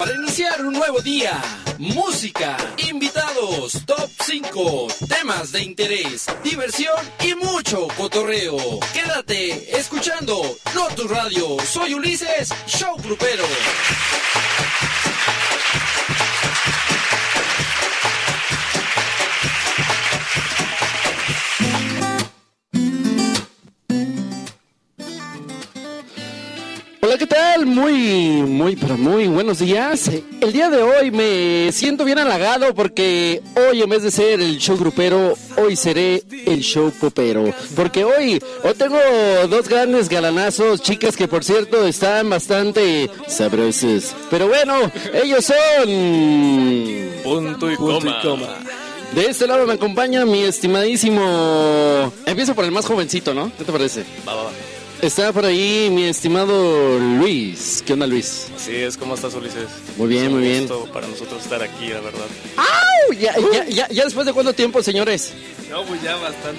para iniciar un nuevo día. Música, invitados, top 5, temas de interés, diversión y mucho cotorreo. Quédate escuchando No Tu Radio. Soy Ulises, Show Grupero. Hola, ¿qué tal? Pero muy buenos días. El día de hoy me siento bien halagado porque hoy, en vez de ser el show grupero, hoy seré el show popero. Porque hoy tengo dos grandes galanazos, chicas que por cierto están bastante sabrosas. Pero bueno, ellos son... Punto y coma. De este lado me acompaña mi estimadísimo... Empiezo por el más jovencito, ¿no? ¿Qué te parece? Va. Está por ahí mi estimado Luis. ¿Qué onda, Luis? Así es, ¿cómo estás, Ulises? Muy bien, muy bien. Es un gusto para nosotros estar aquí, la verdad. ¡Au! ¿Ya después de cuánto tiempo, señores? No, pues ya bastante.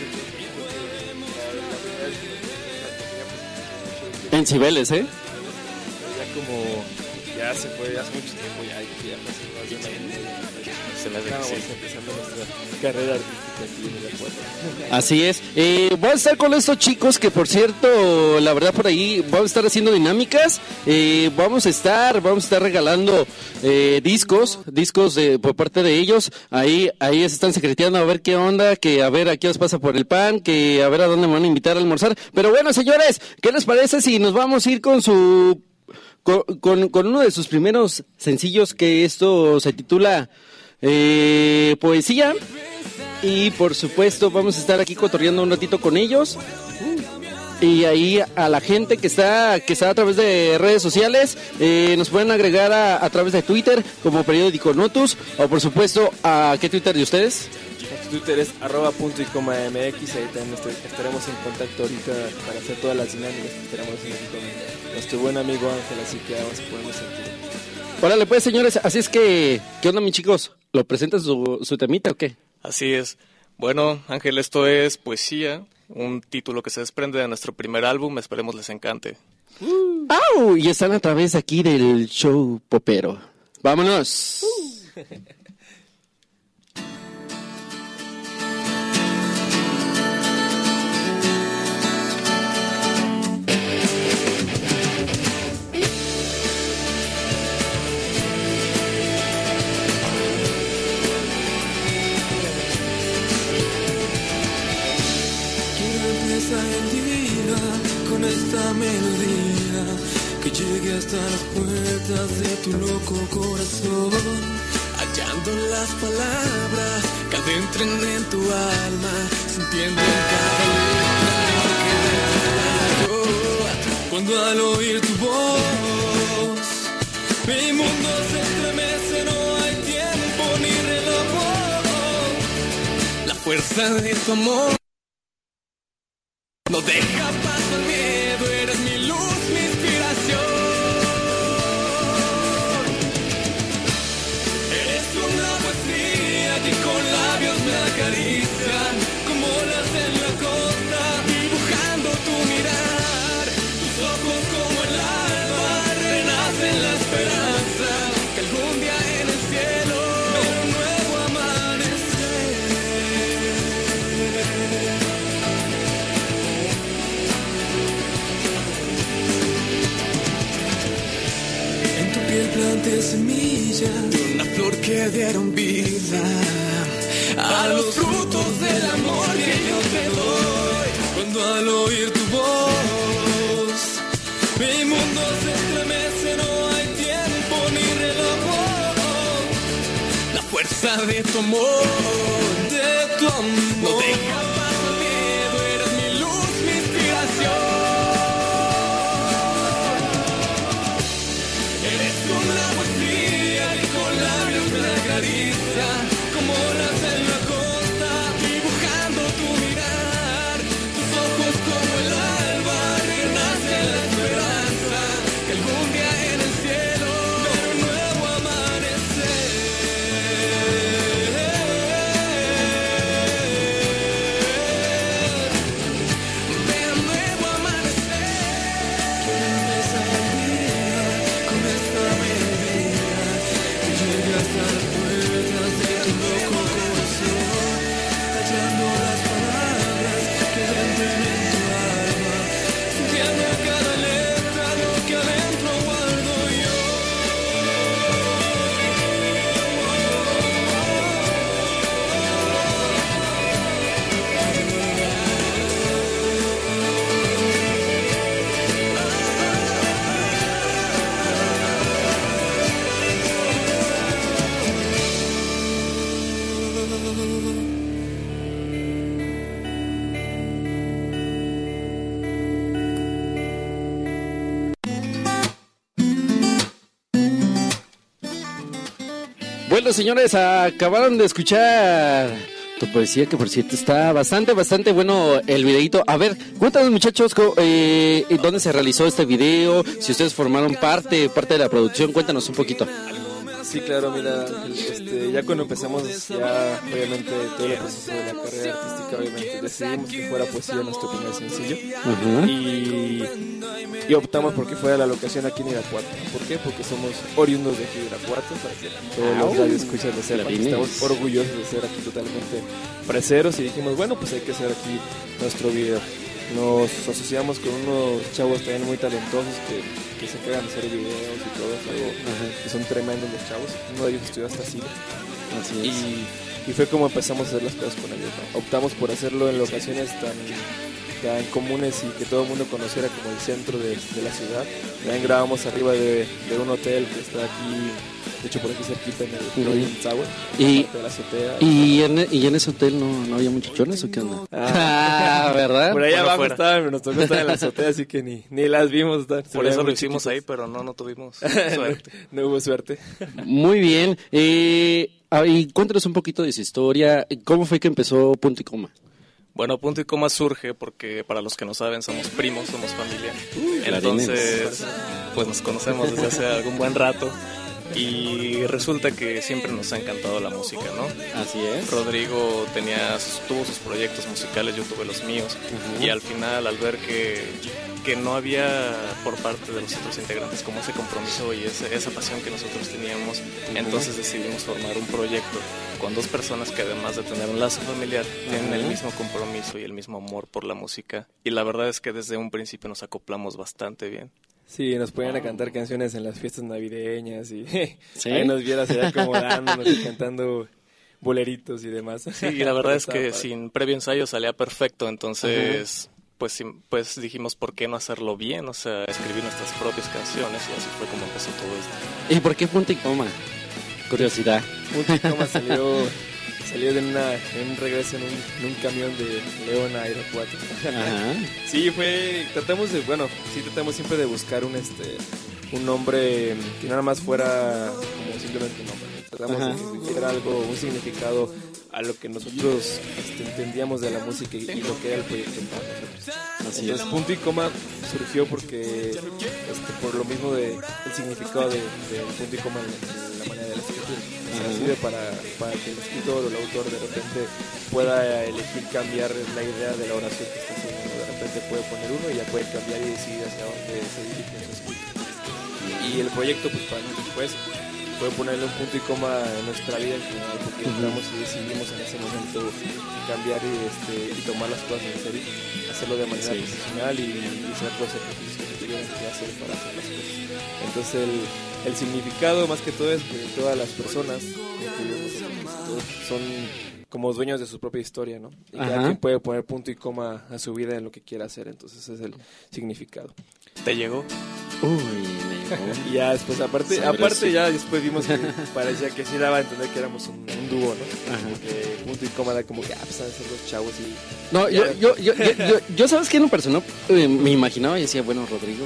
En Cibeles, ¿eh? Ya se fue, hace mucho tiempo ya Se me hace que sí. empezando nuestra carrera artística aquí en el acuerdo. Así es. Voy a estar con estos chicos que, por cierto, la verdad por ahí vamos a estar haciendo dinámicas. Vamos a estar regalando discos por parte de ellos. Ahí se están secreteando a ver qué onda, que a ver a qué os pasa por el pan, que a ver a dónde me van a invitar a almorzar. Pero bueno, señores, ¿qué les parece si nos vamos a ir con su... Con uno de sus primeros sencillos, que esto se titula Poesía? Y por supuesto vamos a estar aquí cotorreando un ratito con ellos. Y ahí a la gente que está a través de redes sociales, nos pueden agregar a través de Twitter como Periódico Notus, o por supuesto, ¿a qué Twitter de ustedes? Twitter es @puntoycoma.mx. Ahí también estaremos en contacto ahorita para hacer todas las dinámicas que estaremos haciendo aquí con nuestro buen amigo Ángel, así que vamos a ponernos aquí. Órale pues, señores, así es que, ¿qué onda, mis chicos? ¿Lo presentan su temita o qué? Así es. Bueno, Ángel, esto es Poesía, un título que se desprende de nuestro primer álbum. Esperemos les encante. ¡Au! Y están a través aquí del show popero. ¡Vámonos! Con esta melodía que llegue hasta las puertas de tu loco corazón, hallando las palabras que adentren en tu alma, sintiendo en cada letra lo que dentro. Cuando al oír tu voz mi mundo se estremece, no hay tiempo ni reloj. La fuerza de tu amor no deja paso al miedo, eres mi luz, mi inspiración. Eres una poesía que con labios me acarician, como olas en la costa, dibujando tu mirar. Tus ojos como el alba, renacen la esperanza, que algún día en el cielo verá un nuevo amanecer. Planté semillas de una flor que dieron vida a los frutos del amor que yo te doy. Cuando al oír tu voz mi mundo se estremece, no hay tiempo ni reloj. La fuerza de tu amor, no deja paso al miedo, eres mi luz, mi inspiración. Una poesía que con labios me acaricia, como olas en la costa, dibujando tu mirar. Tus ojos como el alba, renace la esperanza, que algún día en el cielo verá un nuevo amanecer. Ver un nuevo amanecer. Quiero empezar el día con esta melodía Bueno, señores, acabaron de escuchar tu poesía, que por cierto está bastante bueno el videito. A ver, cuéntanos, muchachos, dónde se realizó este video, si ustedes formaron parte de la producción, cuéntanos un poquito. Sí, claro, mira, ya cuando empezamos, ya obviamente todo el proceso de la carrera artística, obviamente decidimos que fuera poesía nuestro primer sencillo. Y optamos porque fuera la locación aquí en Irapuato. ¿Por qué? Porque somos oriundos de aquí de Irapuato, para que todos los radioescuchas lo sepan. Estamos orgullosos de ser aquí totalmente freseros y dijimos, bueno, pues hay que hacer aquí nuestro video. Nos asociamos con unos chavos también muy talentosos que se encargan de hacer videos y todo, algo que son tremendos los chavos. Uno de ellos estudió hasta Chile. Y fue como empezamos a hacer las cosas con ellos, ¿no? Optamos por hacerlo en locaciones tan comunes y que todo el mundo conociera como el centro de la ciudad. También grabamos arriba de un hotel que está aquí, de hecho por aquí cerquita en el Provincial Tower, de la azotea. ¿Y en ese hotel no había muchachones o qué onda? ¿Verdad? Por ahí abajo estaban, nos tocó estar en la azotea, así que ni las vimos. Por eso lo hicimos ahí, pero no tuvimos suerte. No hubo suerte. Muy bien. Y cuéntanos un poquito de su historia. ¿Cómo fue que empezó Punto y Coma? Bueno, Punto y Coma surge porque, para los que no saben, somos primos, somos familia. Entonces, pues nos conocemos desde hace algún buen rato. Y resulta que siempre nos ha encantado la música, ¿no? Así es. Rodrigo tuvo sus proyectos musicales, yo tuve los míos. Y al final, al ver que no había por parte de los otros integrantes como ese compromiso y esa pasión que nosotros teníamos, entonces decidimos formar un proyecto con dos personas que, además de tener un lazo familiar, tienen el mismo compromiso y el mismo amor por la música. Y la verdad es que desde un principio nos acoplamos bastante bien. Sí, nos ponían a cantar canciones en las fiestas navideñas y ahí nos vieras allá acomodándonos y cantando boleritos y demás. Sí, y la verdad es que sin previo ensayo salía perfecto, entonces pues dijimos, ¿por qué no hacerlo bien? O sea, escribir nuestras propias canciones, y así fue como empezó todo esto. ¿Y por qué Punto y Coma? Curiosidad. Punto y Coma salió de un regreso en un camión de León a Irapuato. Sí, tratamos siempre de buscar un nombre que nada más fuera como simplemente un nombre. Tratamos de que tuviera un significado a lo que nosotros entendíamos de la música y lo que era el proyecto para nosotros. Entonces, Punto y Coma surgió porque por lo mismo del significado de Punto y Coma en la manera de la escritura. Sirve para que el escritor o el autor de repente pueda elegir cambiar la idea de la oración que está haciendo. De repente puede poner uno y ya puede cambiar y decidir hacia dónde se dirige su escrito. Y el proyecto, pues para nosotros fue ponerle un punto y coma en nuestra vida en general, porque entramos y decidimos en ese momento cambiar y tomar las cosas en serio, hacerlo de manera profesional y hacer los ejercicios que tuvieron que hacer para hacer las cosas. Entonces el significado más que todo es que todas las personas, todos son como dueños de su propia historia, ¿no? Y cada quien puede poner punto y coma a su vida en lo que quiera hacer, entonces ese es el significado. ¿Te llegó? Uy, me llegó. Y ya después, aparte ya después vimos que parecía que sí daba a entender que éramos un dúo, ¿no? Porque punto y coma da como que pues a ser los chavos y... No, yo ¿sabes qué? En lo personal me imaginaba y decía, bueno, Rodrigo,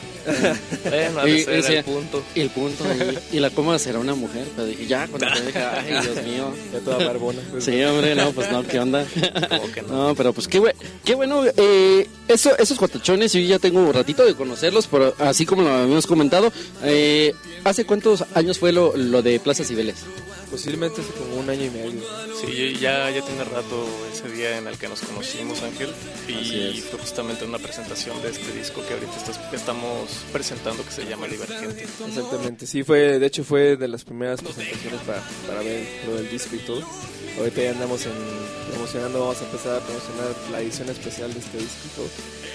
bueno, el punto. El punto y la coma será una mujer, pero dije, ya, cuando te deja, ay, Dios mío. Ya toda barbona. Pues, sí, hombre, no, pues no, ¿qué onda? ¿Cómo que no? No, pero pues qué bueno, esos cuatachones, yo ya tengo un ratito de conocerlos, pero así como lo habíamos comentado, ¿hace cuántos años fue lo de Plaza Cibeles? Posiblemente hace como 1 año y medio. Sí, ya tiene rato ese día en el que nos conocimos, Ángel, y fue justamente una presentación de este disco que ahorita estamos presentando, que se llama Divergente. Exactamente, sí, de hecho fue de las primeras presentaciones para ver lo del disco y todo. Ahorita ya andamos promocionando, vamos a empezar a promocionar la edición especial de este disco y todo.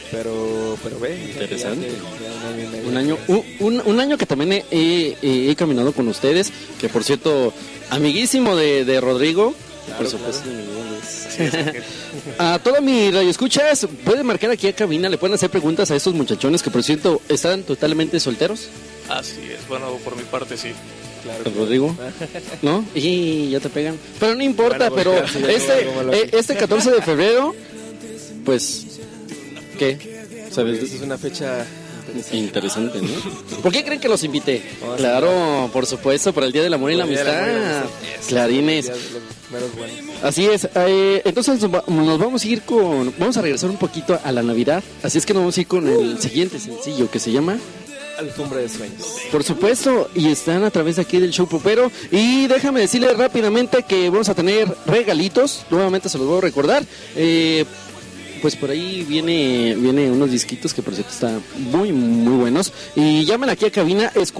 Pero ve, interesante. Ya un año que también he caminado con ustedes, que por cierto, amiguísimo de Rodrigo. Claro, por supuesto, Claro. A toda mi radio escuchas, pueden marcar aquí a cabina, le pueden hacer preguntas a estos muchachones que por cierto están totalmente solteros. Así es, bueno, por mi parte sí. Claro, Rodrigo, ¿no? Y ya te pegan. Pero no importa, bueno, pero este 14 de febrero, pues, ¿qué? ¿Sabes? Es una fecha Interesante, ¿no? ¿Por qué creen que los invité? Claro, por supuesto, para el Día del Amor y la Amistad. Clarines. Así es. Entonces nos vamos a ir vamos a regresar un poquito a la Navidad. Así es que nos vamos a ir con el siguiente sencillo que se llama Alfombra de Sueños. Por supuesto, y están a través de aquí del show popero. Y déjame decirles rápidamente que vamos a tener regalitos. Nuevamente se los voy a recordar. Pues por ahí viene unos disquitos que por cierto están muy, muy buenos. Y llaman aquí a cabina, es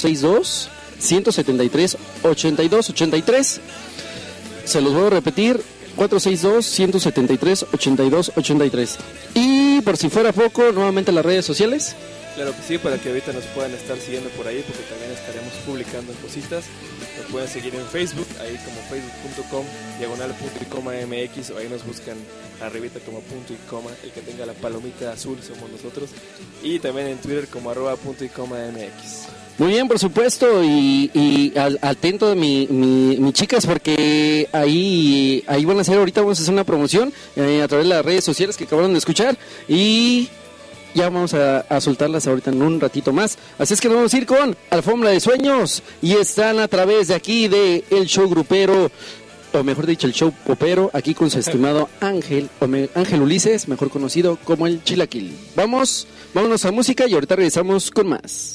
462-173-8283. Se los voy a repetir, 462-173-8283. Y por si fuera poco, nuevamente las redes sociales. Claro que sí, para que ahorita nos puedan estar siguiendo por ahí, porque también estaremos publicando cositas. Nos pueden seguir en Facebook, ahí como facebook.com/punto-y-coma-mx, o ahí nos buscan arribita como punto y coma, el que tenga la palomita azul somos nosotros, y también en Twitter como @punto-y-coma-mx. Muy bien, por supuesto, y atento de mi chicas, porque ahí van a hacer, ahorita vamos a hacer una promoción a través de las redes sociales que acabaron de escuchar, y ya vamos a soltarlas ahorita en un ratito más. Así es que nos vamos a ir con Alfombra de Sueños, y están a través de aquí de el show grupero, o mejor dicho el show popero, aquí con su estimado Ángel Ulises, mejor conocido como el Chilaquil. Vámonos a música y ahorita regresamos con más.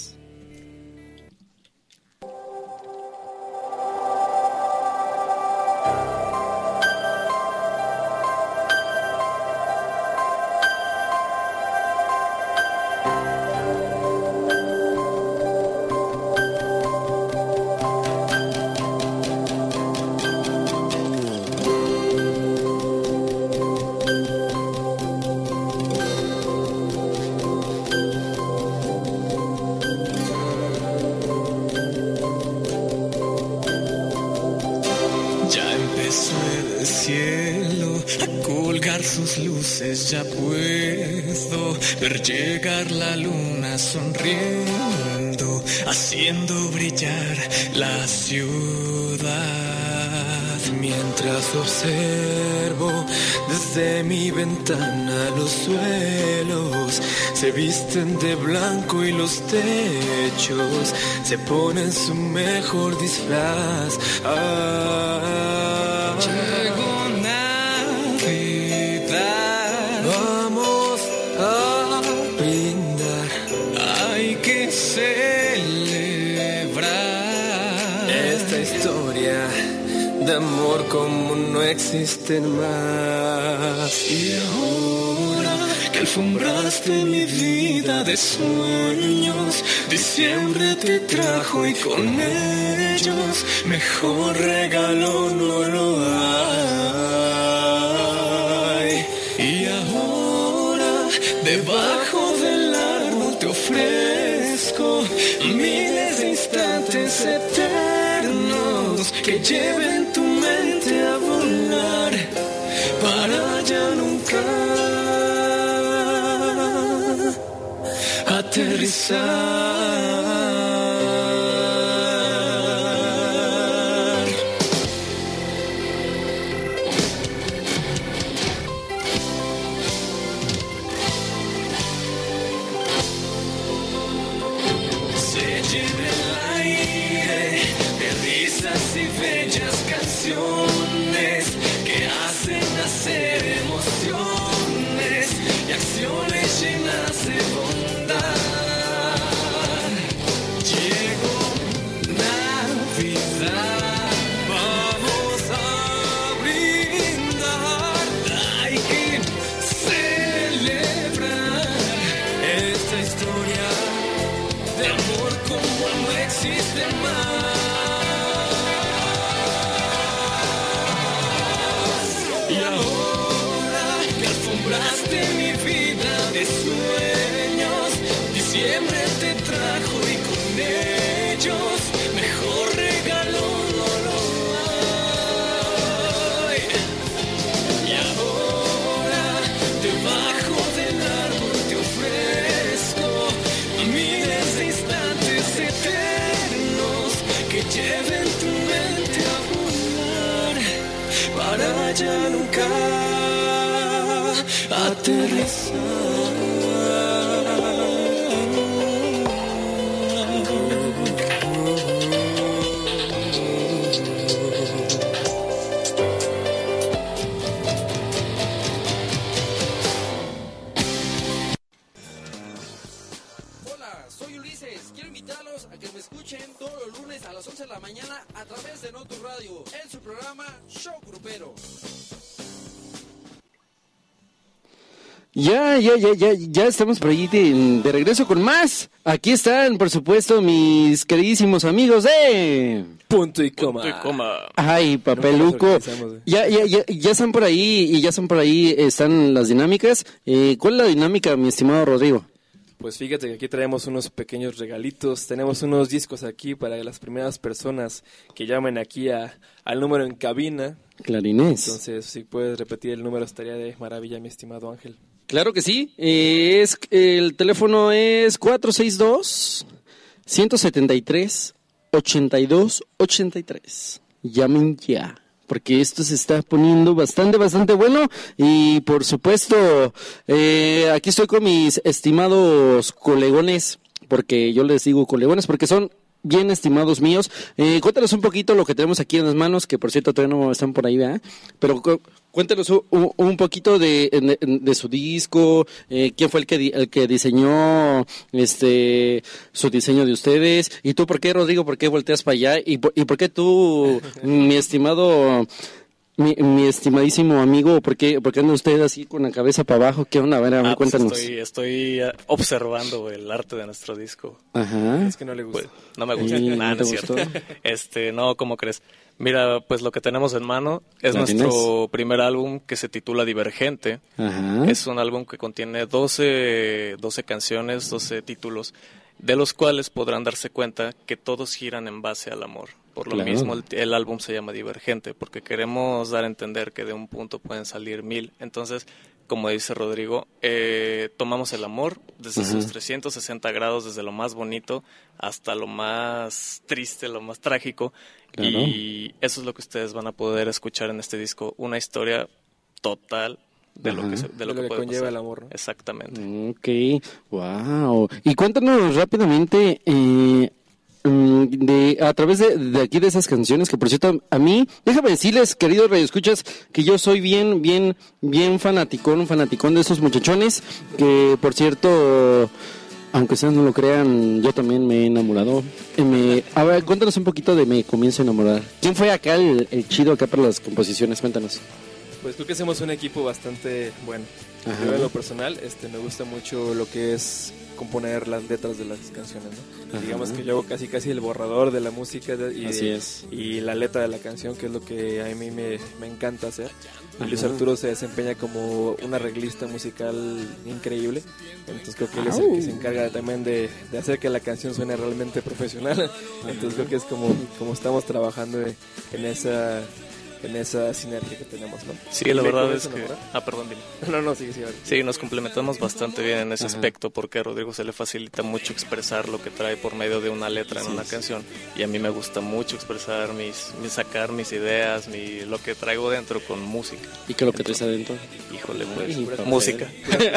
Ya puedo ver llegar la luna sonriendo, haciendo brillar la ciudad. Mientras observo desde mi ventana, los suelos se visten de blanco y los techos se ponen su mejor disfraz. De amor como no existen más. Y ahora que alfombraste mi vida de sueños, diciembre te trajo y con ellos mejor regalo no lo hay. Y ahora debajo del árbol te ofrezco miles de instantes eternos que lleven tu mente a volar para ya nunca aterrizar. Que hacen nacer emociones y acciones llenas de bondad. Llegó Navidad, vamos a brindar. Hay que celebrar esta historia de amor como no existe más. Mi vida de sueños, diciembre te trajo y con ellos mejor regalo no lo hay. Y ahora debajo del árbol te ofrezco miles de instantes eternos que lleven tu mente a volar para ya nunca aterrizar. escuchen todos los lunes a las 11 de la mañana a través de Notu Radio en su programa Show Grupero. Ya estamos por ahí de regreso con más. Aquí están, por supuesto, mis queridísimos amigos de Punto y coma. Ay, papeluco. Ya están por ahí están las dinámicas. ¿Cuál es la dinámica, mi estimado Rodrigo? Pues fíjate que aquí traemos unos pequeños regalitos. Tenemos unos discos aquí para las primeras personas que llamen aquí al número en cabina. Clarinés. Entonces, si puedes repetir el número, estaría de maravilla, mi estimado Ángel. Claro que sí. El teléfono es 462-173-8283. Llamen ya, porque esto se está poniendo bastante bueno. Y por supuesto, aquí estoy con mis estimados colegones, porque yo les digo colegones porque son bien estimados míos. Cuéntanos un poquito lo que tenemos aquí en las manos, que por cierto todavía no están por ahí, ¿verdad? Pero cuéntanos un poquito de su disco, quién fue el que diseñó su diseño de ustedes. ¿Y tú por qué, Rodrigo, por qué volteas para allá? ¿Y por qué tú, mi estimado... Mi estimadísimo amigo, ¿por qué anda usted así con la cabeza para abajo? ¿Qué onda? A ver, cuéntanos. Pues estoy observando el arte de nuestro disco. Ajá. Es que no le gusta. Pues, no me gusta. Nada, no es cierto. No, ¿cómo crees? Mira, pues lo que tenemos en mano es nuestro primer álbum que se titula Divergente. Ajá. Es un álbum que contiene 12 canciones, 12 títulos, de los cuales podrán darse cuenta que todos giran en base al amor. Por lo mismo el álbum se llama Divergente, porque queremos dar a entender que de un punto pueden salir 1000. Entonces, como dice Rodrigo, tomamos el amor desde sus 360 grados, desde lo más bonito hasta lo más triste, lo más trágico. Claro. Y eso es lo que ustedes van a poder escuchar en este disco, una historia total de lo que puede conlleva pasar. El amor, ¿no? Exactamente. Ok, wow. Y cuéntanos rápidamente... a través de aquí de esas canciones, que por cierto a mí, déjame decirles, queridos radioescuchas, que yo soy bien fanaticón de esos muchachones, que por cierto, aunque ustedes no lo crean, yo también me he enamorado. A ver, cuéntanos un poquito de Me Comienzo a Enamorar. ¿Quién fue acá el chido acá para las composiciones? Cuéntanos. Pues creo que hacemos un equipo bastante bueno. Ajá. Yo en lo personal me gusta mucho lo que es componer las letras de las canciones, ¿no? Digamos que yo hago casi el borrador de la música y la letra de la canción, que es lo que a mí me encanta hacer. Y Luis Arturo se desempeña como un arreglista musical increíble, entonces creo que él es el que se encarga también de hacer que la canción suene realmente profesional. Entonces creo que es como estamos trabajando en esa sinergia que tenemos, ¿no? Sí, la verdad es que... perdón, dime. No, sigue. Sí, nos complementamos bastante bien en ese aspecto, porque a Rodrigo se le facilita mucho expresar lo que trae por medio de una letra en una canción, y a mí me gusta mucho expresar sacar mis ideas, lo que traigo dentro con música. ¿Y qué es lo que traes adentro? Híjole, música.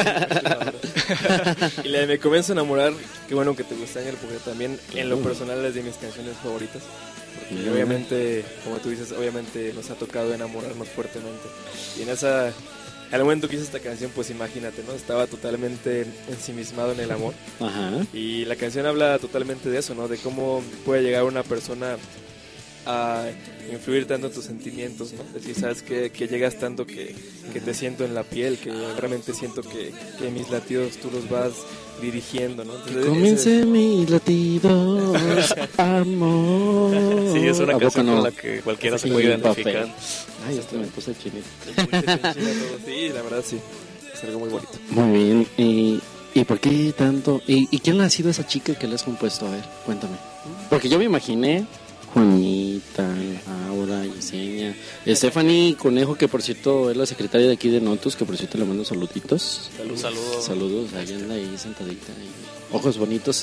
Y la de Me Comienzo a Enamorar, qué bueno que te gusta, Ángel, porque también en lo personal es de mis canciones favoritas. Y obviamente, como tú dices, obviamente nos ha tocado enamorarnos fuertemente. Y al momento que hice esta canción, pues imagínate, ¿no? Estaba totalmente ensimismado en el amor. Ajá. Y la canción habla totalmente de eso, ¿no? De cómo puede llegar una persona a influir tanto en tus sentimientos, ¿no? Es decir, sabes que llegas tanto que te siento en la piel, que realmente siento que mis latidos tú los vas dirigiendo, ¿no? Entonces, comience mis latidos, amor. Sí, es una canción con la que cualquiera se puede identificar. Ay, esto me puse chinito. Sí, la verdad sí, es algo muy bonito. Muy bien, ¿y por qué tanto? ¿Y quién ha sido esa chica que le has compuesto? A ver, cuéntame. Porque yo me imaginé Juanita, Laura, Yesenia, Stephanie Conejo, que por cierto es la secretaria de aquí de Notus, que por cierto le mando saluditos. Saludos, ahí anda ahí sentadita, ojos bonitos.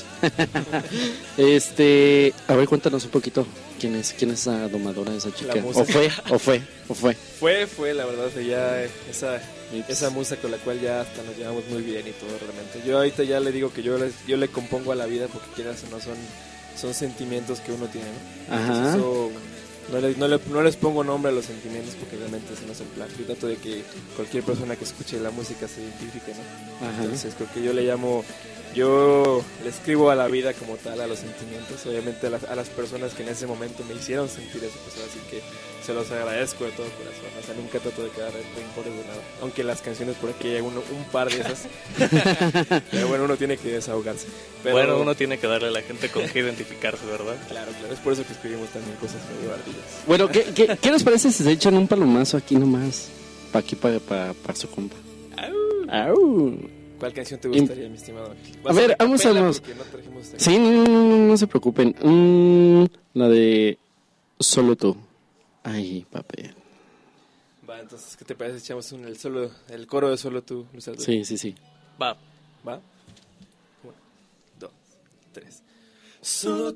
A ver, cuéntanos un poquito, ¿quién es la domadora de esa chica? ¿O fue? Fue, la verdad, ya esa musa con la cual ya hasta nos llevamos muy bien y todo realmente. Yo ahorita ya le digo que yo le compongo a la vida, porque quieras o no son sentimientos que uno tiene, ¿no? Ajá. Eso, no les pongo nombre a los sentimientos, porque realmente ese no es el plan. Yo trato de que cualquier persona que escuche la música se identifique, ¿no? Ajá. Entonces creo que yo le llamo Yo le escribo a la vida como tal, a los sentimientos, obviamente a las personas que en ese momento me hicieron sentir eso, pues así que se los agradezco de todo corazón. O sea, nunca trato de quedar rencores de nada, aunque las canciones por aquí hay un par de esas. Pero bueno, uno tiene que desahogarse. Pero bueno, uno tiene que darle a la gente con qué identificarse, ¿verdad? Claro, es por eso que escribimos también cosas medio ardidas. Bueno, ¿qué nos parece si se echan un palomazo aquí nomás? Aquí para su compa. ¡Au! ¿Cuál canción te gustaría, mi estimado? A ver, vamos a los... Sí, no se preocupen. La de Solo Tú. Ay, papel. Va, entonces, ¿qué te parece? Echamos el coro de Solo Tú, Luis Alberto. Sí. ¿Va? 1, 2, 3. Solo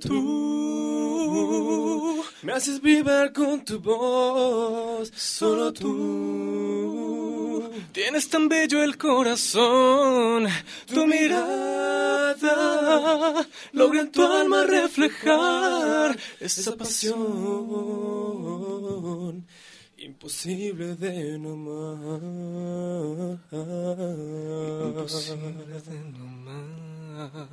tú me haces vibrar con tu voz. Solo tú tienes tan bello el corazón. Tu mirada logra en tu alma reflejar esa pasión imposible de no amar. Imposible de no amar.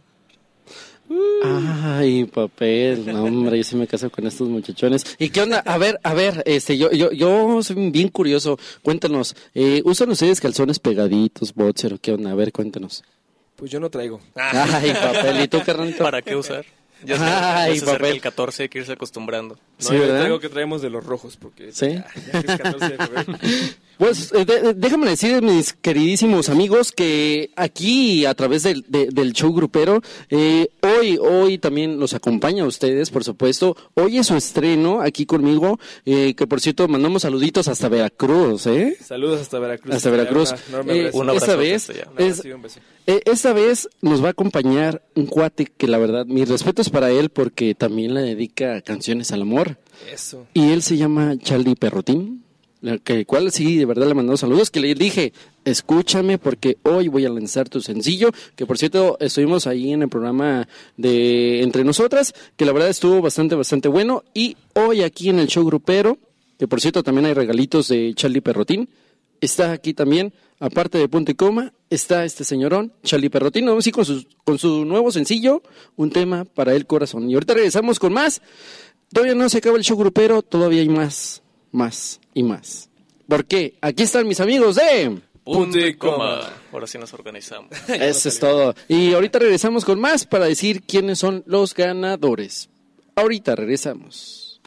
Ay, papel, no, hombre, yo sí me caso con estos muchachones. ¿Y qué onda? A ver, yo soy bien curioso. Cuéntanos, ¿usan ustedes calzones pegaditos, boxer o qué onda? A ver, cuéntanos. Pues yo no traigo. Ay, papel, ¿y tú, carnalito? ¿Para qué usar? Ya se acerca el 14, hay que irse acostumbrando. No, sí, ¿verdad? Traigo que traemos de los rojos, porque ¿sí? ya es 14 de febrero. Pues déjame decir, mis queridísimos amigos, que aquí a través del show grupero, hoy también los acompaña a ustedes, por supuesto. Hoy es su estreno aquí conmigo, que por cierto mandamos saluditos hasta Veracruz, ¿eh? Saludos hasta Veracruz. Hasta Veracruz. Un abrazo. Esta vez nos va a acompañar un cuate que la verdad, mis respetos para él porque también le dedica canciones al amor. Eso. Y él se llama Charlie Perrotín. Que cual sí, de verdad le mandó saludos, que le dije, escúchame porque hoy voy a lanzar tu sencillo, que por cierto estuvimos ahí en el programa de Entre Nosotras, que la verdad estuvo bastante bueno, y hoy aquí en el show grupero, que por cierto también hay regalitos de Charlie Perrotín, está aquí también, aparte de punto y coma, está este señorón, Charlie Perrotín, vamos a ir con su nuevo sencillo, un tema para el corazón, y ahorita regresamos con más. Todavía no se acaba el show grupero, todavía hay más y más. ¿Por qué? Aquí están mis amigos de Punto y coma. Ahora sí nos organizamos. Eso es todo. Y ahorita regresamos con más para decir quiénes son los ganadores. Ahorita regresamos.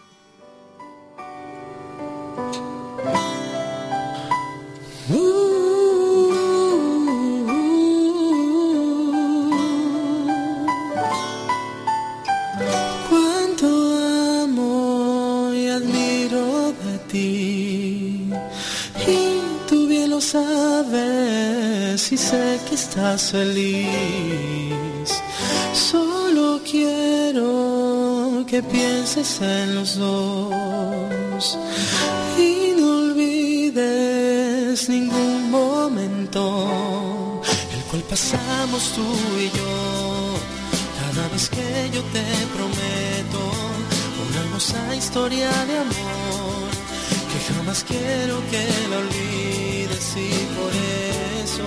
Y tú bien lo sabes y sé que estás feliz. Solo quiero que pienses en los dos y no olvides ningún momento el cual pasamos tú y yo. Cada vez que yo te prometo una hermosa historia de amor que jamás quiero que la olvides, y por eso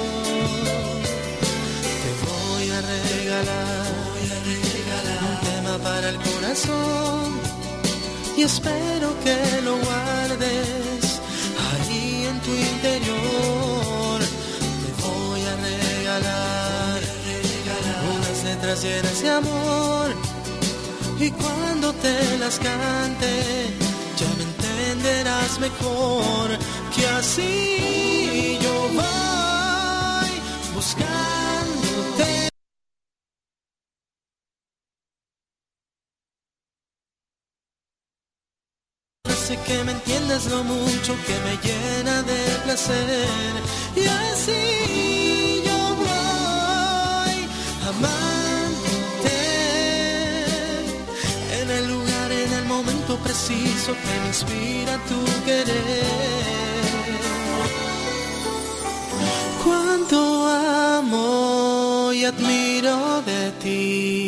te voy a regalar un tema para el corazón y espero que lo guardes ahí en tu interior. Te voy a regalar unas letras llenas de amor y cuando te las cante ya me entenderás mejor, que así yo voy buscándote. Sé que me entiendes lo mucho que me llena de placer, y así yo voy amándote en el lugar, en el momento preciso que me inspira tu querer. Cuánto amo y admiro de ti,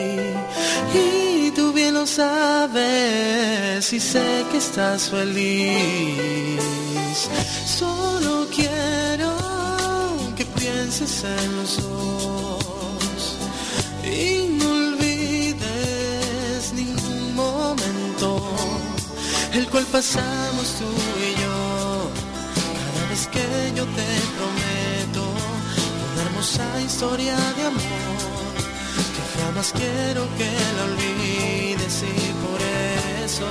y tú bien lo sabes y sé que estás feliz. Solo quiero que pienses pienses en los dos y no olvides ningún momento el cual pasamos tú y yo. Cada vez que yo te prometo una hermosa historia de amor que jamás quiero que la olvides, y por eso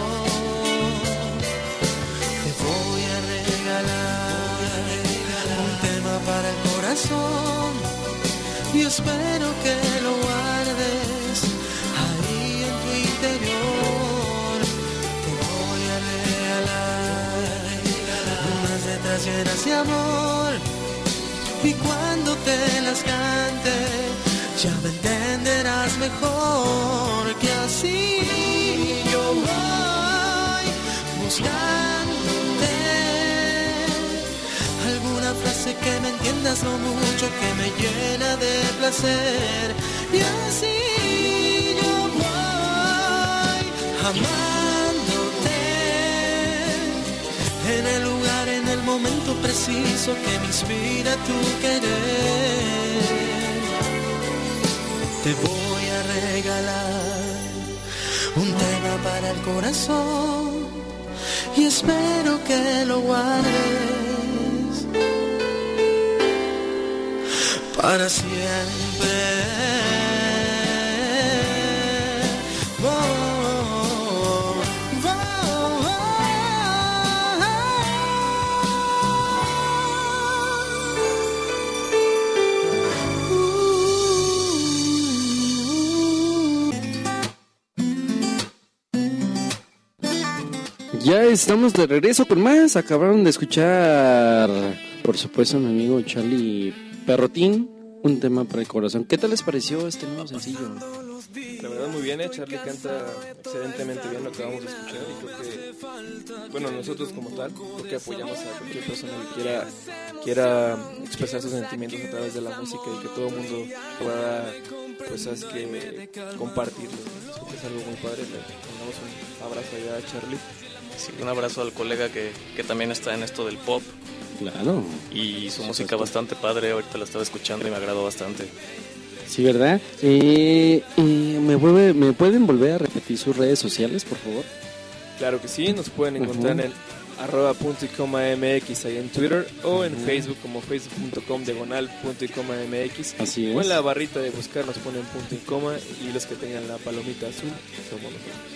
te voy a regalar un tema para el corazón y espero que lo guardes ahí en tu interior. Te voy a regalar unas letras llenas de amor y cuando te las cante ya me entenderás mejor, que así yo voy buscándote alguna frase que me entiendas lo mucho que me llena de placer, y así yo voy amándote en el lugar, en el momento preciso que me inspira tu querer. Te voy a regalar un tema para el corazón y espero que lo guardes para siempre. Oh, oh, oh, Ya estamos de regreso con más. Acabaron de escuchar, por supuesto, a mi amigo Charlie Perrotín, un tema para el corazón. ¿Qué tal les pareció este nuevo sencillo? La verdad muy bien, Charlie canta excelentemente bien, lo acabamos de escuchar, y creo que, bueno, nosotros como tal, creo que apoyamos a cualquier persona que quiera expresar sus sentimientos a través de la música y que todo el mundo pueda, pues, sabes que compartirlo. Creo que es algo muy padre. Le mandamos un abrazo allá a Charlie. Sí, un abrazo al colega que también está en esto del pop. Claro. Y su música bastante padre, ahorita la estaba escuchando y me agradó bastante. Sí, ¿verdad? ¿Me pueden volver a repetir sus redes sociales, por favor? Claro que sí, nos pueden encontrar en el @punto_y_coma_mx ahí en Twitter o en Facebook como facebook.com/punto_y_coma_mx. Así es. O en la barrita de buscar nos ponen punto y coma, y los que tengan la palomita azul somos nosotros.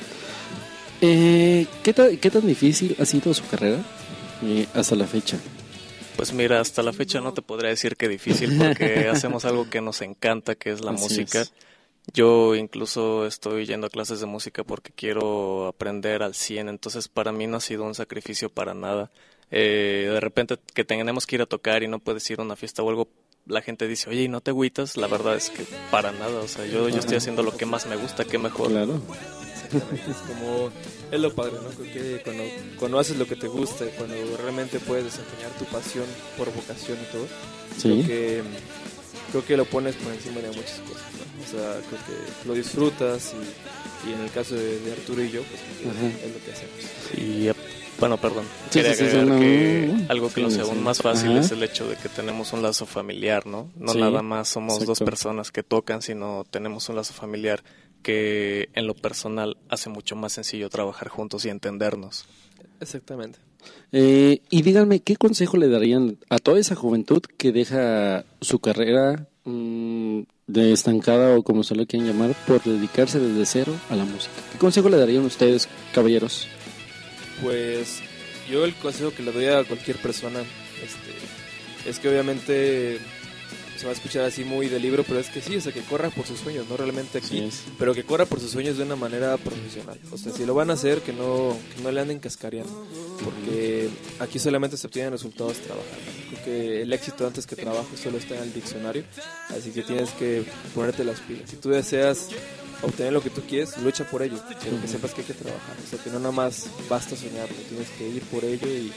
¿Qué tan difícil ha sido su carrera hasta la fecha? Pues mira, hasta la fecha no te podría decir que difícil, porque hacemos algo que nos encanta, que es la música. Es. Yo incluso estoy yendo a clases de música porque quiero aprender al 100, entonces para mí no ha sido un sacrificio para nada. De repente que tenemos que ir a tocar y no puedes ir a una fiesta o algo, la gente dice, oye, ¿y no te agüitas? La verdad es que para nada, o sea, yo estoy haciendo lo que más me gusta, qué mejor. Claro. Es como, es lo padre, ¿no? Creo que cuando haces lo que te gusta, cuando realmente puedes desempeñar tu pasión por vocación y todo, Sí. creo que lo pones por encima de muchas cosas, ¿no? O sea, creo que lo disfrutas, y en el caso de Arturo y yo, pues es lo que hacemos. Y bueno, perdón, Sí, quería sí, sí, agregar no, que no. algo que lo Sí, hace sí. aún más fácil Ajá. es el hecho de que tenemos un lazo familiar, ¿no? No Sí, nada más somos dos exacto. personas que tocan, sino tenemos un lazo familiar que en lo personal hace mucho más sencillo trabajar juntos y entendernos. Exactamente. Y díganme, ¿qué consejo le darían a toda esa juventud que deja su carrera de estancada, o como se lo quieran llamar, por dedicarse desde cero a la música? ¿Qué consejo le darían ustedes, caballeros? Pues yo el consejo que le doy a cualquier persona es que obviamente se va a escuchar así muy de libro, pero es que sí, o sea, que corra por sus sueños, no realmente aquí, Así es. pero que corra por sus sueños de una manera profesional. O sea, si lo van a hacer, que no le anden cascareando, porque aquí solamente se obtienen resultados trabajando. Creo que el éxito antes que trabajo solo está en el diccionario, así que tienes que ponerte las pilas. Si tú deseas obtener lo que tú quieres, lucha por ello, pero que sepas que hay que trabajar. O sea, que no nada más basta soñarlo, tienes que ir por ello y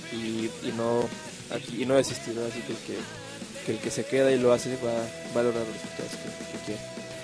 no desistir, ¿no? Así que el que se queda y lo hace va a lograr los resultados que quiere.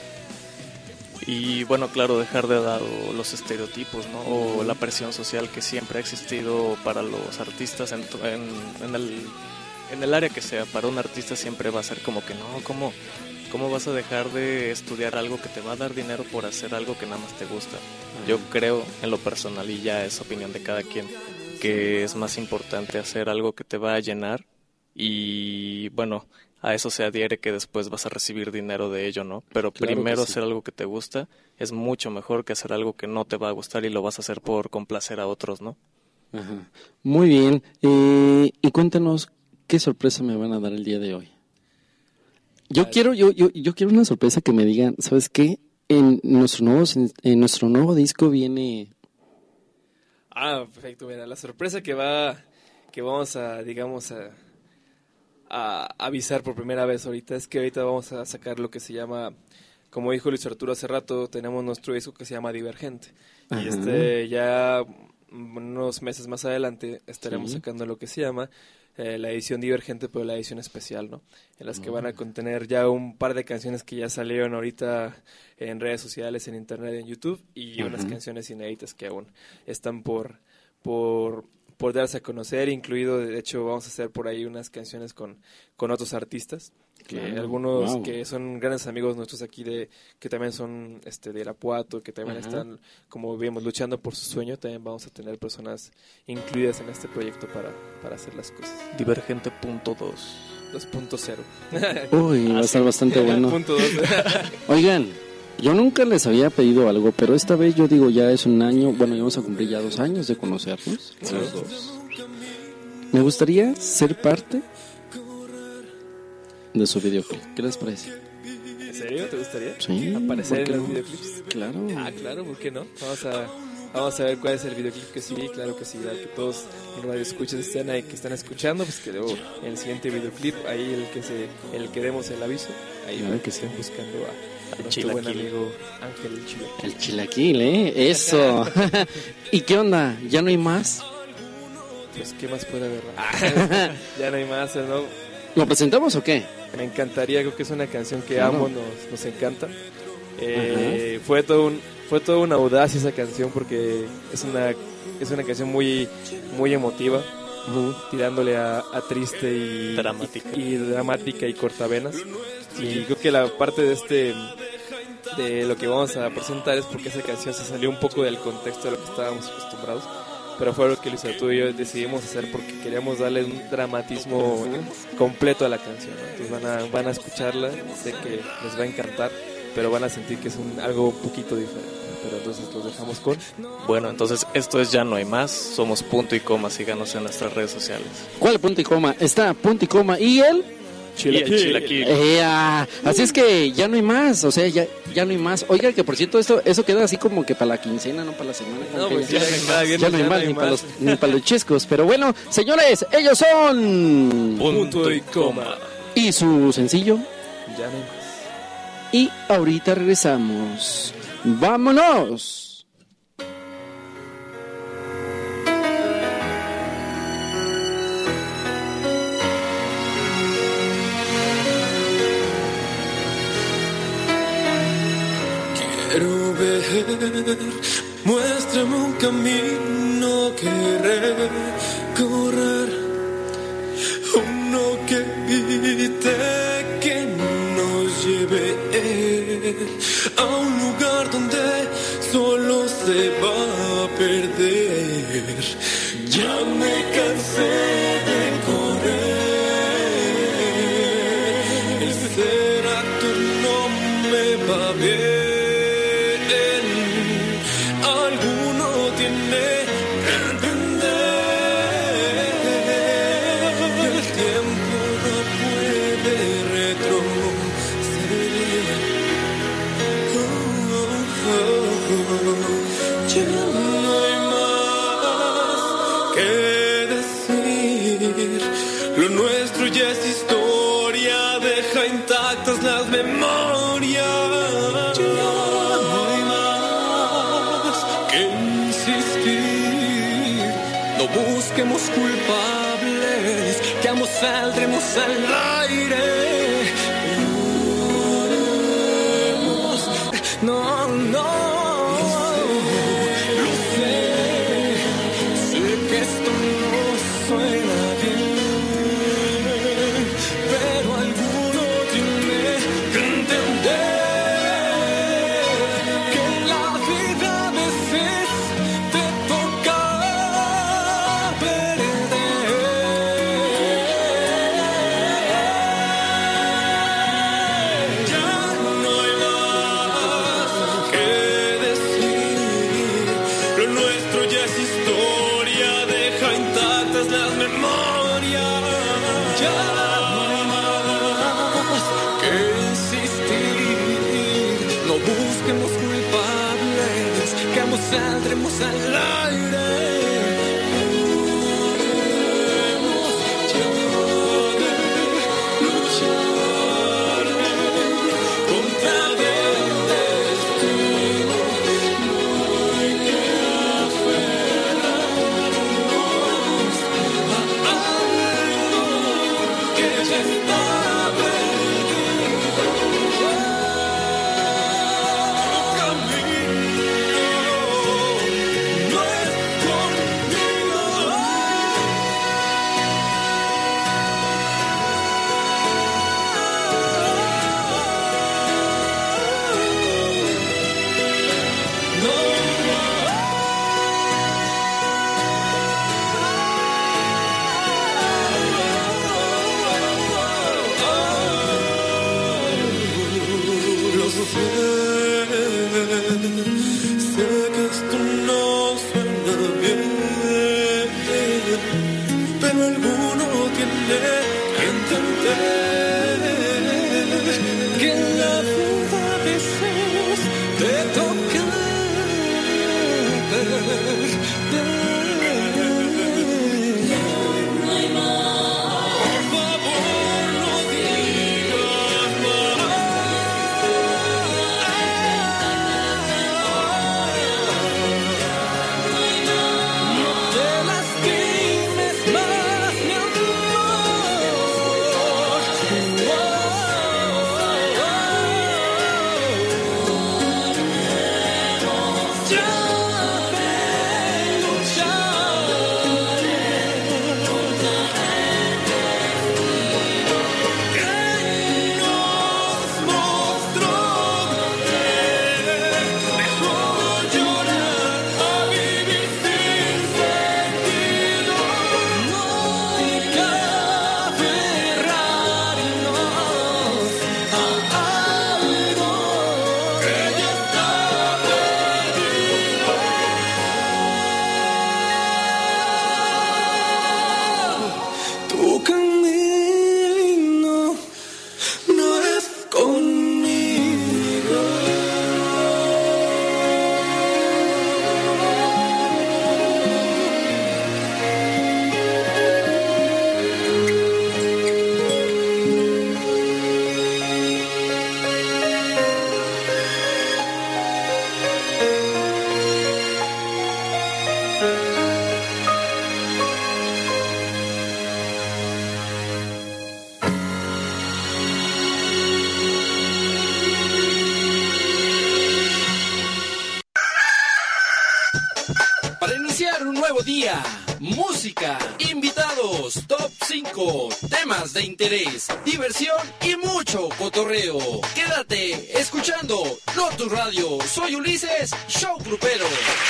Y bueno, claro, dejar de lado los estereotipos, ¿no? O la presión social que siempre ha existido para los artistas en en el área que sea, para un artista siempre va a ser como que no, ¿cómo vas a dejar de estudiar algo que te va a dar dinero por hacer algo que nada más te gusta? Yo creo, en lo personal, y ya es opinión de cada quien, que es más importante hacer algo que te va a llenar y, bueno, a eso se adhiere que después vas a recibir dinero de ello, ¿no? Pero Claro primero que sí. hacer algo que te gusta es mucho mejor que hacer algo que no te va a gustar y lo vas a hacer por complacer a otros, ¿no? Ajá. Muy bien. Y cuéntanos, ¿qué sorpresa me van a dar el día de hoy? Yo quiero una sorpresa que me digan, ¿sabes qué? En nuestro nuevo disco viene... Ah, perfecto. Mira, la sorpresa que vamos a, digamos, a avisar por primera vez ahorita es que ahorita vamos a sacar lo que se llama, como dijo Luis Arturo hace rato, tenemos nuestro disco que se llama Divergente. Ajá. Y ya unos meses más adelante estaremos Sí. sacando lo que se llama la edición Divergente, pero la edición especial, ¿no? En las que van a contener ya un par de canciones que ya salieron ahorita en redes sociales, en internet, en YouTube, y unas canciones inéditas que aún están por darse a conocer, incluido, de hecho, vamos a hacer por ahí unas canciones con otros artistas, que Claro. algunos Wow. que son grandes amigos nuestros aquí, que también son de Irapuato, que también están, como vimos, luchando por su sueño. También vamos a tener personas incluidas en este proyecto para hacer las cosas. Divergente punto 2. 2.0. Uy, va a estar bastante bueno. Punto 2. Oigan, yo nunca les había pedido algo, pero esta vez yo digo, ya es un año, bueno, ya vamos a cumplir ya 2 años de conocernos. Los dos. Me gustaría ser parte de su videoclip. ¿Qué les parece? ¿En serio? ¿Te gustaría Sí. aparecer ¿por qué en los no? videoclips? Claro. Ah, claro, ¿por qué no? Vamos a ver cuál es el videoclip que sí, claro que sí, ya que todos los radioescuchas estén ahí, que están escuchando, pues que luego en el siguiente videoclip, ahí el que demos el aviso, ahí Claro para que estén sí. buscando a nuestro Chilaquil. buen amigo Ángel el Chilaquil. El chilaquil, ¿eh? Eso. ¿Y qué onda? ¿Ya no hay más? Pues, ¿qué más puede haber? Ya no hay más, ¿no? ¿Lo presentamos o qué? Me encantaría, creo que es una canción que Claro. amo, nos encanta. Fue toda una audacia esa canción porque es una canción muy, muy emotiva, tirándole a triste y dramática y cortavenas. Y creo que la parte de lo que vamos a presentar es porque esa canción se salió un poco del contexto de lo que estábamos acostumbrados. Pero fue lo que Luis Arturo y yo decidimos hacer porque queríamos darle un dramatismo completo a la canción, ¿no? Entonces van a escucharla, sé que les va a encantar, pero van a sentir que es algo un poquito diferente. Pero entonces los dejamos con... Bueno, entonces esto es Ya No Hay Más, somos punto y coma, síganos en nuestras redes sociales. ¿Cuál punto y coma? Está punto y coma y el... Y el Chilaquil. Así es que ya no hay más, o sea, ya no hay más. Oiga, que por cierto, eso queda así como que para la quincena, no para la semana. No, Como pues que ya cada viernes no hay ya más, no hay más. ni para los chescos. Pero bueno, señores, ellos son... Punto y coma. Y su sencillo. Ya no hay más. Y ahorita regresamos. ¡Vámonos! Quiero ver, muéstrame un camino que recorrer, uno que evite que nos lleve a un lugar donde solo se va a perder. Ya me cansé de correr, el ser actor no me va bien. Alguno tiene que entender que el tiempo no puede retroceder. Ya no hay más que decir, lo nuestro ya es historia, deja intactas las memorias. Ya no hay más que insistir, no busquemos culpables, que ambos saldremos al aire. No, no, lo sé que esto no suena bien. saldremos al aire. Día, música, invitados, top 5, temas de interés, diversión y mucho cotorreo. Quédate escuchando Lotus Radio. Soy Ulises, show grupero.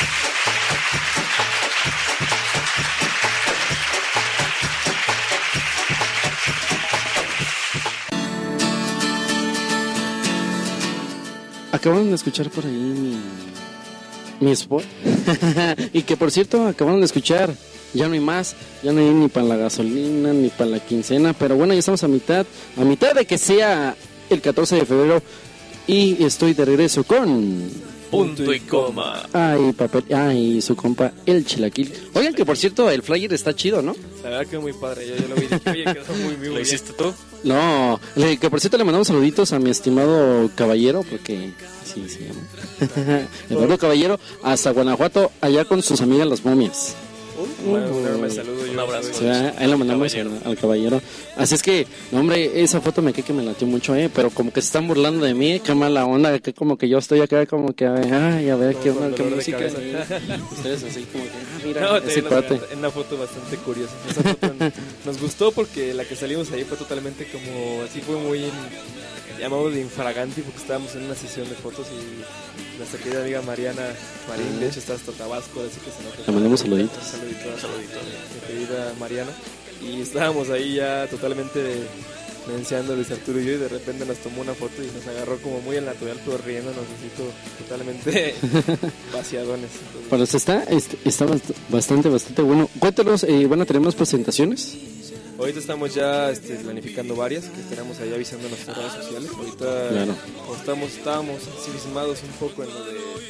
Acaban de escuchar por ahí mi spot. Y que por cierto acabaron de escuchar, ya no hay más, ya no hay ni para la gasolina ni para la quincena, pero bueno, ya estamos a mitad de que sea el 14 de febrero y estoy de regreso con punto y coma. Ay, su compa el Chilaquil. Oigan que por cierto el flyer está chido, ¿no? La verdad que muy padre, yo lo vi, oye, quedó muy bien. ¿Lo hiciste tú? No, que por cierto le mandamos saluditos a mi estimado caballero, porque sí se llama Eduardo Caballero, hasta Guanajuato, allá con sus amigas las momias. Bueno, un saludo, un abrazo. O sea, ahí lo mandamos al caballero. Así es que, no, hombre, esa foto me cae que me latió mucho, pero como que se están burlando de mí, qué mala onda, que como que yo estoy acá como que, ay, a ver, qué música. Ustedes así como que, mira, no, ese cuate. Una foto bastante curiosa. Esa foto nos gustó porque la que salimos ahí fue totalmente como, así fue muy llamado de infraganti porque estábamos en una sesión de fotos y nuestra querida amiga Mariana Marín, de hecho está hasta Tabasco, así que se nos le mandamos saluditos. Saludito, mi querida Mariana. Y estábamos ahí ya totalmente mencionando Luis Arturo y yo, y de repente nos tomó una foto y nos agarró como muy al natural, pero riéndonos así totalmente vaciadones. Entonces, Bueno, está bastante bueno. Cuéntanos, ¿van a tener más presentaciones? Ahorita estamos ya planificando varias que esperamos ahí avisando en nuestras redes sociales. Ahorita claro. Estábamos ensimismados un poco en lo de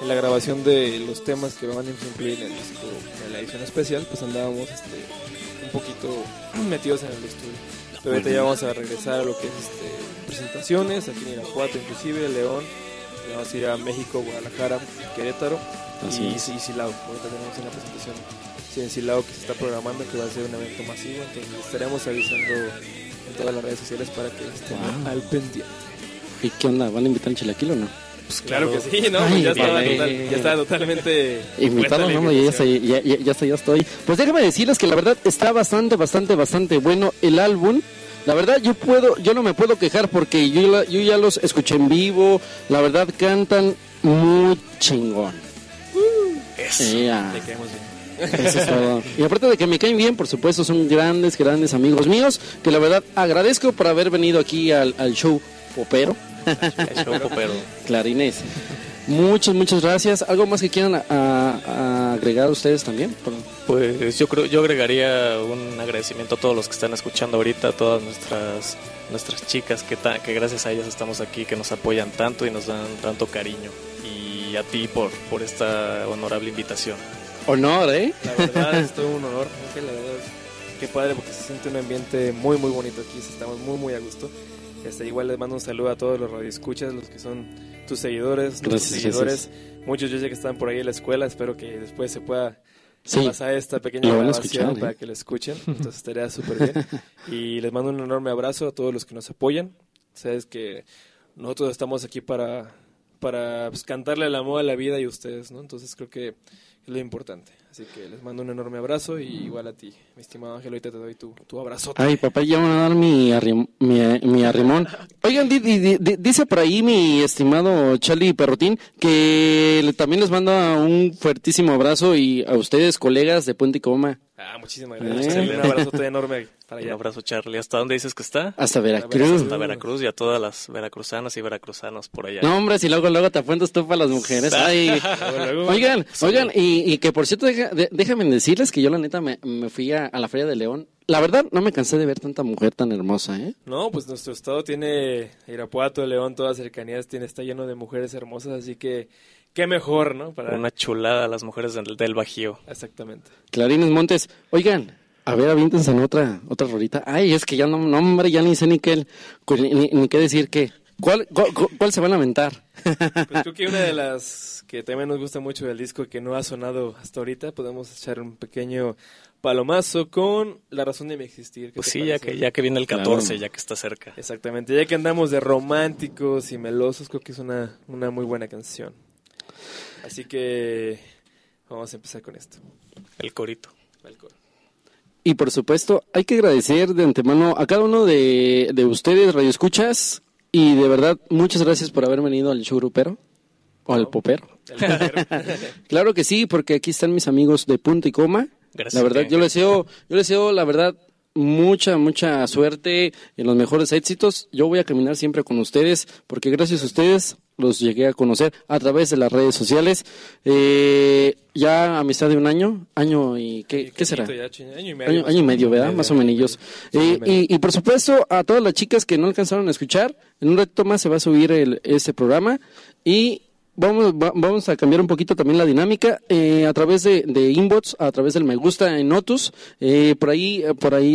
en la grabación de los temas que van a incluir en el disco de la edición especial, pues andábamos un poquito metidos en el estudio. Pero ahorita ya vamos a regresar a lo que es presentaciones, aquí en Irapuato inclusive, León, vamos a ir a México, Guadalajara, Querétaro y Silao. Ahorita tenemos una presentación en Silao que se está programando, que va a ser un evento masivo, entonces estaremos avisando en todas las redes sociales para que estén al pendiente. ¿Y qué onda? ¿Van a invitar al Chilaquil o no? Pues claro que sí, ¿no? Pues ya estaba totalmente invitado, no, ya estoy. Pues déjame decirles que la verdad está bastante bueno el álbum. La verdad yo no me puedo quejar porque yo ya los escuché en vivo. La verdad cantan muy chingón. Eso. Le caemos bien. Eso es todo. Y aparte de que me caen bien, por supuesto, son grandes amigos míos, que la verdad agradezco por haber venido aquí al show popero. El show popero. Clarines. Muchas gracias. ¿Algo más que quieran agregar ustedes también? Pues yo agregaría un agradecimiento a todos los que están escuchando ahorita, a todas nuestras chicas que gracias a ellas estamos aquí, que nos apoyan tanto y nos dan tanto cariño. Y a ti por esta honorable invitación. Honor, ¿eh? La verdad es todo un honor. La verdad es que padre porque se siente un ambiente muy bonito aquí. Estamos muy a gusto. Igual les mando un saludo a todos los radioescuchas, los que son tus seguidores, nuestros seguidores. Muchos yo sé que están por ahí en la escuela. Espero que después se pueda pasar esta pequeña grabación para que lo escuchen. Entonces estaría súper bien. Y les mando un enorme abrazo a todos los que nos apoyan. Sabes que nosotros estamos aquí para pues, cantarle el amor a la vida y a ustedes, ¿no? Entonces creo que es lo importante. Así que les mando un enorme abrazo y igual a ti, mi estimado Ángel, ahorita te doy tu abrazote. Ay, papá, ya van a dar mi arrimón. Oigan, dice por ahí mi estimado Charlie Perrotín que también les manda un fuertísimo abrazo y a ustedes, colegas de Puente y Coma. Muchísimas gracias, Charlie. Un abrazote enorme para allá. Un abrazo, Charlie. ¿Hasta dónde dices que está? Hasta Veracruz. Hasta Veracruz y a todas las veracruzanas y veracruzanos por allá. No, hombre, si luego te apuntas tú para las mujeres. Ay. Oigan, y que por cierto, déjame decirles que yo la neta me fui a la Feria de León. La verdad, no me cansé de ver tanta mujer tan hermosa, ¿eh? No, pues nuestro estado tiene Irapuato, León, todas cercanías, está lleno de mujeres hermosas, así que qué mejor, ¿no? Una chulada las mujeres del Bajío. Exactamente. Clarines Montes, oigan, a ver, aviéntense en otra rolita. Ay, es que ya no, hombre, ya ni sé ni qué decir qué. ¿Cuál se van a aventar? Pues creo que una de las que también nos gusta mucho del disco que no ha sonado hasta ahorita, podemos echar un pequeño palomazo con La razón de mi existir. Pues sí, ya que viene el 14, claro. Ya que está cerca. Exactamente, ya que andamos de románticos y melosos, creo que es una muy buena canción. Así que vamos a empezar con esto. El corito. El coro. Y por supuesto, hay que agradecer de antemano a cada uno de ustedes, radioescuchas, y de verdad, muchas gracias por haber venido al show grupero, o al popero. Claro que sí, porque aquí están mis amigos de Punto y Coma. Gracias. La verdad, yo les deseo, la verdad, mucha suerte en los mejores éxitos. Yo voy a caminar siempre con ustedes, porque gracias a ustedes los llegué a conocer a través de las redes sociales. Ya amistad de un año y ¿qué será? Año y medio, ¿verdad? Más o menos. Y por supuesto a todas las chicas que no alcanzaron a escuchar, en un rato más se va a subir este programa y vamos a cambiar un poquito también la dinámica a través de inbox, a través del me gusta en Notus, por ahí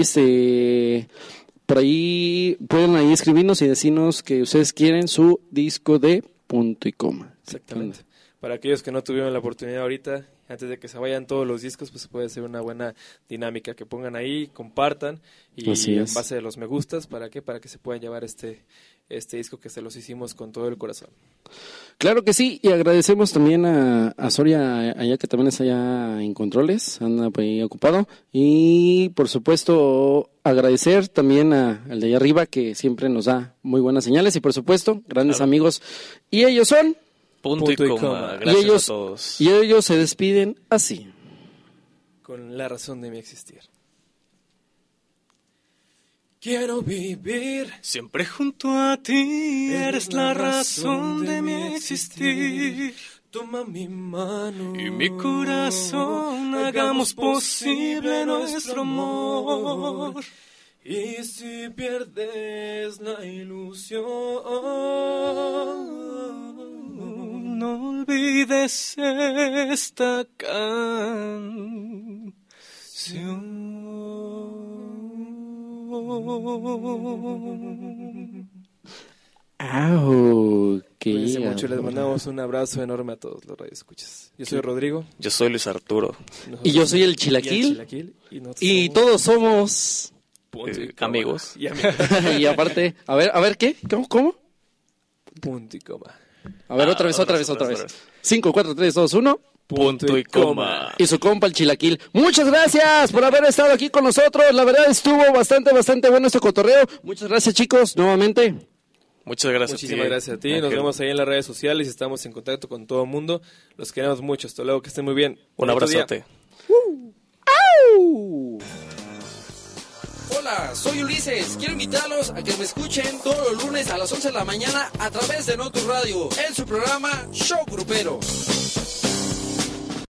pueden ahí escribirnos y decirnos que ustedes quieren su disco de Punto y Coma. Exactamente. Para aquellos que no tuvieron la oportunidad ahorita, antes de que se vayan todos los discos, pues puede ser una buena dinámica que pongan ahí, compartan y en base a los me gustas, ¿para qué? Para que se puedan llevar este disco que se los hicimos con todo el corazón. Claro que sí, y agradecemos también a Soria allá que también está allá en controles, anda por ahí ocupado, y por supuesto agradecer también al de allá arriba que siempre nos da muy buenas señales y por supuesto grandes amigos, y ellos son Punto y Coma. Gracias a todos. Y ellos se despiden así. Con La razón de mi existir. Quiero vivir siempre junto a ti, eres la razón de mi existir. Toma mi mano y mi corazón, hagamos posible nuestro amor. Y si pierdes la ilusión, no olvides esta canción. Cuídense mucho, les mandamos un abrazo enorme a todos los radioescuchas. Yo soy Rodrigo. Yo soy Luis Arturo. Y yo soy el Chilaquil. Y todos somos amigos. Y aparte, a ver, ¿qué? ¿Cómo? Punto y coma. A ver, otra vez. 5, 4, 3, 2, 1. Punto y coma. Y su compa el Chilaquil. Muchas gracias por haber estado aquí con nosotros. La verdad estuvo bastante bueno este cotorreo. Muchas gracias, chicos, nuevamente. Muchas gracias. Muchísimas gracias a ti. Nos vemos ahí en las redes sociales y estamos en contacto con todo el mundo. Los queremos mucho. Hasta luego, que estén muy bien. Un abrazote. Hola, soy Ulises. Quiero invitarlos a que me escuchen todos los lunes a las 11 de la mañana a través de Notu Radio en su programa Show Grupero.